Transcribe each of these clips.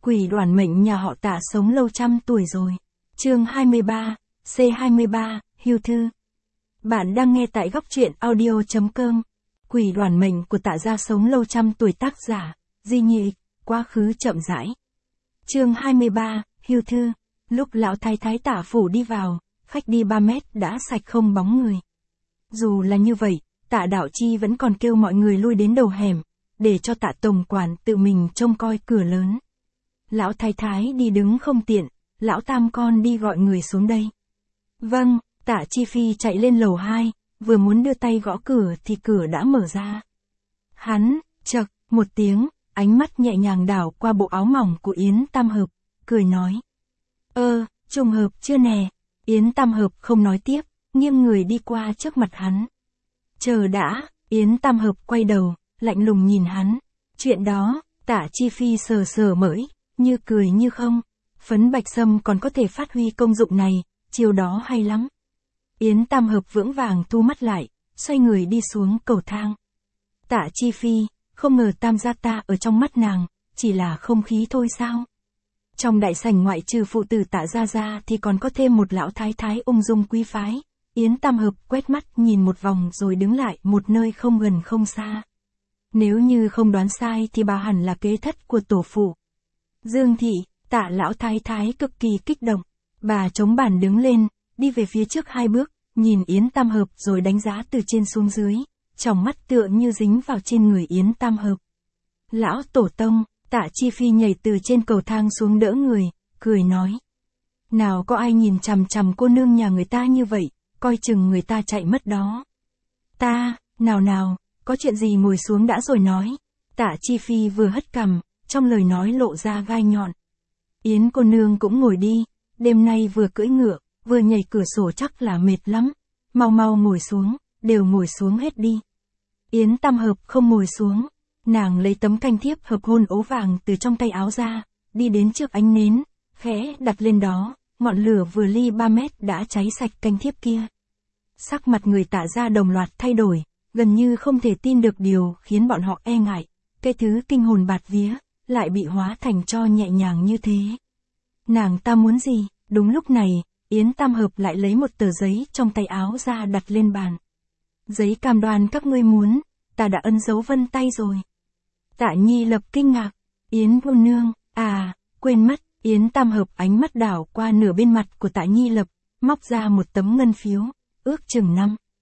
Quỷ đoản mệnh nhà họ Tạ sống lâu trăm tuổi rồi. Chương 23, C23, Hưu thư. Bạn đang nghe tại góc truyện audio.com. Quỷ đoản mệnh của Tạ gia sống lâu trăm tuổi, tác giả Di Nhị, quá khứ chậm rãi. Chương 23, Hưu thư. Lúc lão thái thái Tạ phủ đi vào, khách đi 3 mét đã sạch không bóng người. Dù là như vậy, Tạ Đạo Chi vẫn còn kêu mọi người lui đến đầu hẻm, để cho Tạ tổng quản tự mình trông coi cửa lớn. Lão thái thái đi đứng không tiện, lão tam con đi gọi người xuống đây. Vâng, Tạ Chi Phi chạy lên lầu 2, vừa muốn đưa tay gõ cửa thì cửa đã mở ra. Hắn, chậc, một tiếng, ánh mắt nhẹ nhàng đảo qua bộ áo mỏng của Yến Tam Hợp, cười nói. Trùng hợp chưa nè. Yến Tam Hợp không nói tiếp, nghiêng người đi qua trước mặt hắn. Chờ đã, Yến Tam Hợp quay đầu, lạnh lùng nhìn hắn. Chuyện đó, Tạ Chi Phi sờ sờ mũi, như cười như không. Phấn bạch sâm còn có thể phát huy công dụng này, chiều đó hay lắm. Yến Tam Hợp vững vàng thu mắt lại, xoay người đi xuống cầu thang. Tạ Chi Phi, không ngờ Tam gia ta ở trong mắt nàng, chỉ là không khí thôi sao? Trong đại sảnh ngoại trừ phụ tử Tạ gia ra thì còn có thêm một lão thái thái ung dung quý phái. Yến Tam Hợp quét mắt nhìn một vòng rồi đứng lại một nơi không gần không xa. Nếu như không đoán sai thì bà hẳn là kế thất của tổ phụ. Dương thị, Tạ lão thái thái cực kỳ kích động. Bà chống bàn đứng lên, đi về phía trước 2 bước, nhìn Yến Tam Hợp rồi đánh giá từ trên xuống dưới, tròng mắt tựa như dính vào trên người Yến Tam Hợp. Lão tổ tông, Tạ Chi Phi nhảy từ trên cầu thang xuống đỡ người, cười nói. Nào có ai nhìn chằm chằm cô nương nhà người ta như vậy, coi chừng người ta chạy mất đó. Nào, có chuyện gì ngồi xuống đã rồi nói. Tạ Chi Phi vừa hất cằm, trong lời nói lộ ra gai nhọn. Yến cô nương cũng ngồi đi, đêm nay vừa cưỡi ngựa, vừa nhảy cửa sổ chắc là mệt lắm. Mau ngồi xuống, đều ngồi xuống hết đi. Yến Tam Hợp không ngồi xuống, nàng lấy tấm canh thiếp hợp hôn ố vàng từ trong tay áo ra, đi đến trước ánh nến, khẽ đặt lên đó, ngọn lửa vừa ly 3 mét đã cháy sạch canh thiếp kia. Sắc mặt người Tạ gia đồng loạt thay đổi, gần như không thể tin được điều khiến bọn họ e ngại, cái thứ kinh hồn bạt vía, lại bị hóa thành tro nhẹ nhàng như thế. Nàng ta muốn gì? Đúng lúc này, Yến Tam Hợp lại lấy một tờ giấy trong tay áo ra đặt lên bàn. Giấy cam đoan các ngươi muốn, ta đã ấn dấu vân tay rồi. Tạ Nhi Lập kinh ngạc. Yến cô nương, quên mất. Yến Tam Hợp ánh mắt đảo qua nửa bên mặt của Tạ Nhi Lập, móc ra một tấm ngân phiếu, ước chừng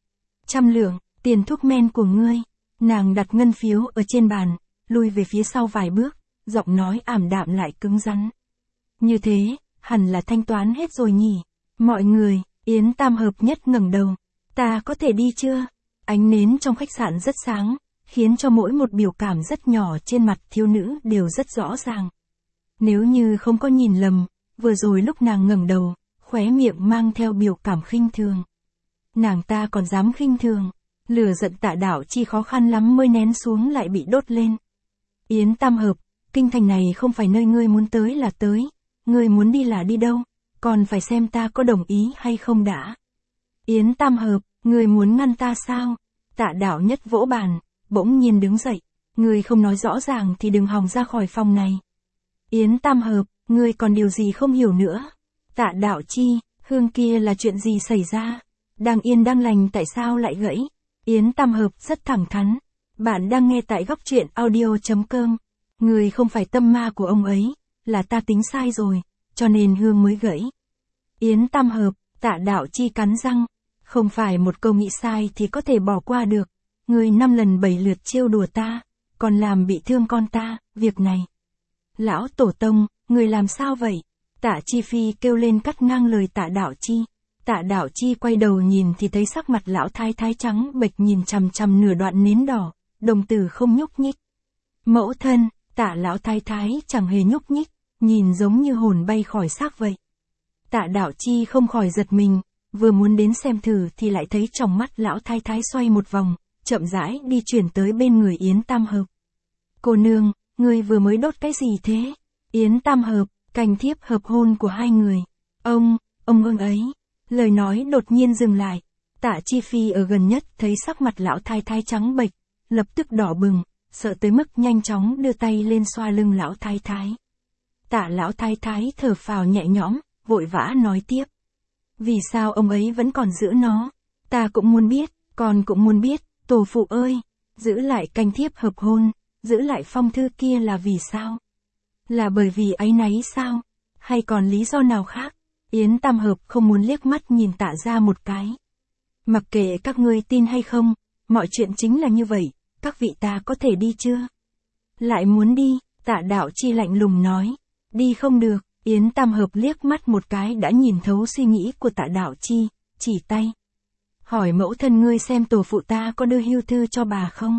500 lượng, tiền thuốc men của ngươi. Nàng đặt ngân phiếu ở trên bàn, lùi về phía sau vài bước, giọng nói ảm đạm lại cứng rắn. Như thế, hẳn là thanh toán hết rồi nhỉ. Mọi người, Yến Tam Hợp nhất ngẩng đầu. Ta có thể đi chưa? Ánh nến trong khách sạn rất sáng, khiến cho mỗi một biểu cảm rất nhỏ trên mặt thiếu nữ đều rất rõ ràng. Nếu như không có nhìn lầm, vừa rồi lúc nàng ngẩng đầu, khóe miệng mang theo biểu cảm khinh thường. Nàng ta còn dám khinh thường, lửa giận Tạ Đạo Chi khó khăn lắm mới nén xuống lại bị đốt lên. Yến Tam Hợp, kinh thành này không phải nơi ngươi muốn tới là tới, ngươi muốn đi là đi đâu, còn phải xem ta có đồng ý hay không đã. Yến Tam Hợp, ngươi muốn ngăn ta sao? Tạ Đạo Nhất vỗ bàn, bỗng nhiên đứng dậy, ngươi không nói rõ ràng thì đừng hòng ra khỏi phòng này. Yến Tam Hợp, ngươi còn điều gì không hiểu nữa? Tạ Đạo Chi, hương kia là chuyện gì xảy ra? Đang yên đang lành tại sao lại gãy? Yến Tam Hợp rất thẳng thắn. Bạn đang nghe tại góc truyện audio.com. Ngươi không phải tâm ma của ông ấy, là ta tính sai rồi, cho nên hương mới gãy. Yến Tam Hợp, Tạ Đạo Chi cắn răng. Không phải một câu nghĩ sai thì có thể bỏ qua được. Ngươi 5 lần 7 lượt trêu đùa ta, còn làm bị thương con ta, việc này. Lão tổ tông, người làm sao vậy? Tạ Chi Phi kêu lên cắt ngang lời Tạ Đạo Chi. Tạ Đạo Chi quay đầu nhìn thì thấy sắc mặt lão thái thái trắng bệch nhìn chằm chằm nửa đoạn nến đỏ, đồng tử không nhúc nhích. Mẫu thân, Tạ lão thái thái chẳng hề nhúc nhích, nhìn giống như hồn bay khỏi xác vậy. Tạ Đạo Chi không khỏi giật mình, vừa muốn đến xem thử thì lại thấy trong mắt lão thái thái xoay một vòng, chậm rãi đi chuyển tới bên người Yến Tam Hợp. Cô nương, ngươi vừa mới đốt cái gì thế? Yến Tam Hợp, canh thiếp hợp hôn của hai người. Ông ấy. Lời nói đột nhiên dừng lại. Tạ Chi Phi ở gần nhất thấy sắc mặt lão thái thái trắng bệch, lập tức đỏ bừng, sợ tới mức nhanh chóng đưa tay lên xoa lưng lão thái thái. Tạ lão thái thái thở phào nhẹ nhõm, vội vã nói tiếp. Vì sao ông ấy vẫn còn giữ nó? Ta cũng muốn biết, con cũng muốn biết, tổ phụ ơi, giữ lại canh thiếp hợp hôn, giữ lại phong thư kia là vì sao? Là bởi vì áy náy sao? Hay còn lý do nào khác? Yến Tam Hợp không muốn liếc mắt nhìn Tạ gia một cái. Mặc kệ các ngươi tin hay không, mọi chuyện chính là như vậy, các vị ta có thể đi chưa? Lại muốn đi, Tạ Đạo Chi lạnh lùng nói. Đi không được, Yến Tam Hợp liếc mắt một cái đã nhìn thấu suy nghĩ của Tạ Đạo Chi, chỉ tay. Hỏi mẫu thân ngươi xem tổ phụ ta có đưa hưu thư cho bà không?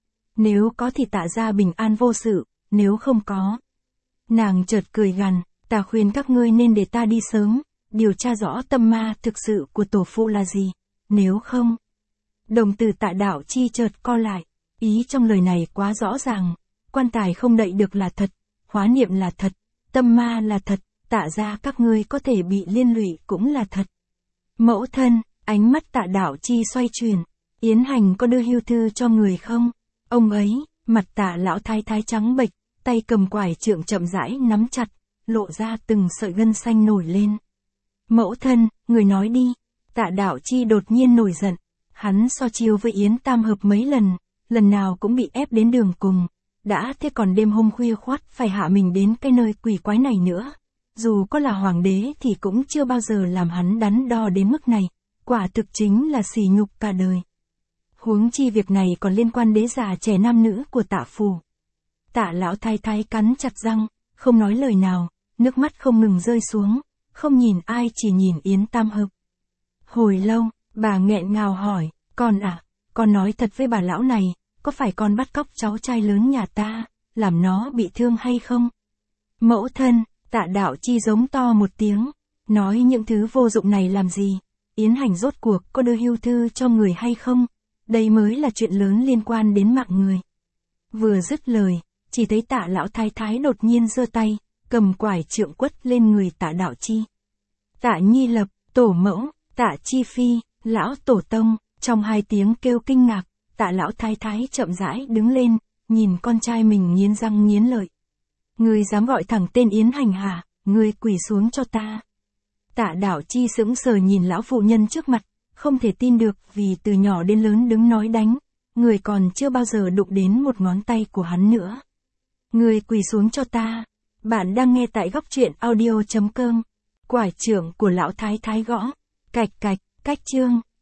Nếu có thì Tạ gia bình an vô sự, nếu không có. Nàng chợt cười gằn, ta khuyên các ngươi nên để ta đi sớm, điều tra rõ tâm ma thực sự của tổ phụ là gì, nếu không. Đồng tử Tạ Đạo Chi chợt co lại, ý trong lời này quá rõ ràng, quan tài không đậy được là thật, hóa niệm là thật, tâm ma là thật, Tạ gia các ngươi có thể bị liên lụy cũng là thật. Mẫu thân, ánh mắt Tạ Đạo Chi xoay chuyển, Yến Hành có đưa hưu thư cho người không? Ông ấy, mặt Tạ lão thái thái trắng bệch, tay cầm quải trượng chậm rãi nắm chặt, lộ ra từng sợi gân xanh nổi lên. Mẫu thân, người nói đi. Tạ Đạo Chi đột nhiên nổi giận, hắn so chiêu với Yến Tam Hợp mấy lần nào cũng bị ép đến đường cùng, đã thế còn đêm hôm khuya khoắt phải hạ mình đến cái nơi quỷ quái này nữa. Dù có là hoàng đế thì cũng chưa bao giờ làm hắn đắn đo đến mức này, quả thực chính là sỉ nhục cả đời. Huống chi việc này còn liên quan đế già trẻ nam nữ của Tạ phủ. Tạ lão thái thái cắn chặt răng, không nói lời nào, nước mắt không ngừng rơi xuống, không nhìn ai chỉ nhìn Yến Tam Hợp. Hồi lâu, bà nghẹn ngào hỏi, con à, con nói thật với bà lão này, có phải con bắt cóc cháu trai lớn nhà ta, làm nó bị thương hay không? Mẫu thân, Tạ Đạo Chi giống to một tiếng, nói những thứ vô dụng này làm gì, Yến Hành rốt cuộc có đưa hưu thư cho người hay không? Đây mới là chuyện lớn liên quan đến mạng người. Vừa dứt lời, chỉ thấy Tạ lão thái thái đột nhiên giơ tay, cầm quải trượng quất lên người Tạ Đạo Chi. Tạ Nhi Lập, tổ mẫu, Tạ Chi Phi, lão tổ tông, trong hai tiếng kêu kinh ngạc, Tạ lão thái thái chậm rãi đứng lên, nhìn con trai mình nghiến răng nghiến lợi. Ngươi dám gọi thẳng tên Yến Hành hả? Ngươi quỳ xuống cho ta. Tạ Đạo Chi sững sờ nhìn lão phụ nhân trước mặt, không thể tin được vì từ nhỏ đến lớn đứng nói đánh, người còn chưa bao giờ đụng đến một ngón tay của hắn nữa. Ngươi quỳ xuống cho ta. Bạn đang nghe tại góc truyện audio.com. Quải trượng của lão thái thái gõ, cạch cạch, cách chương.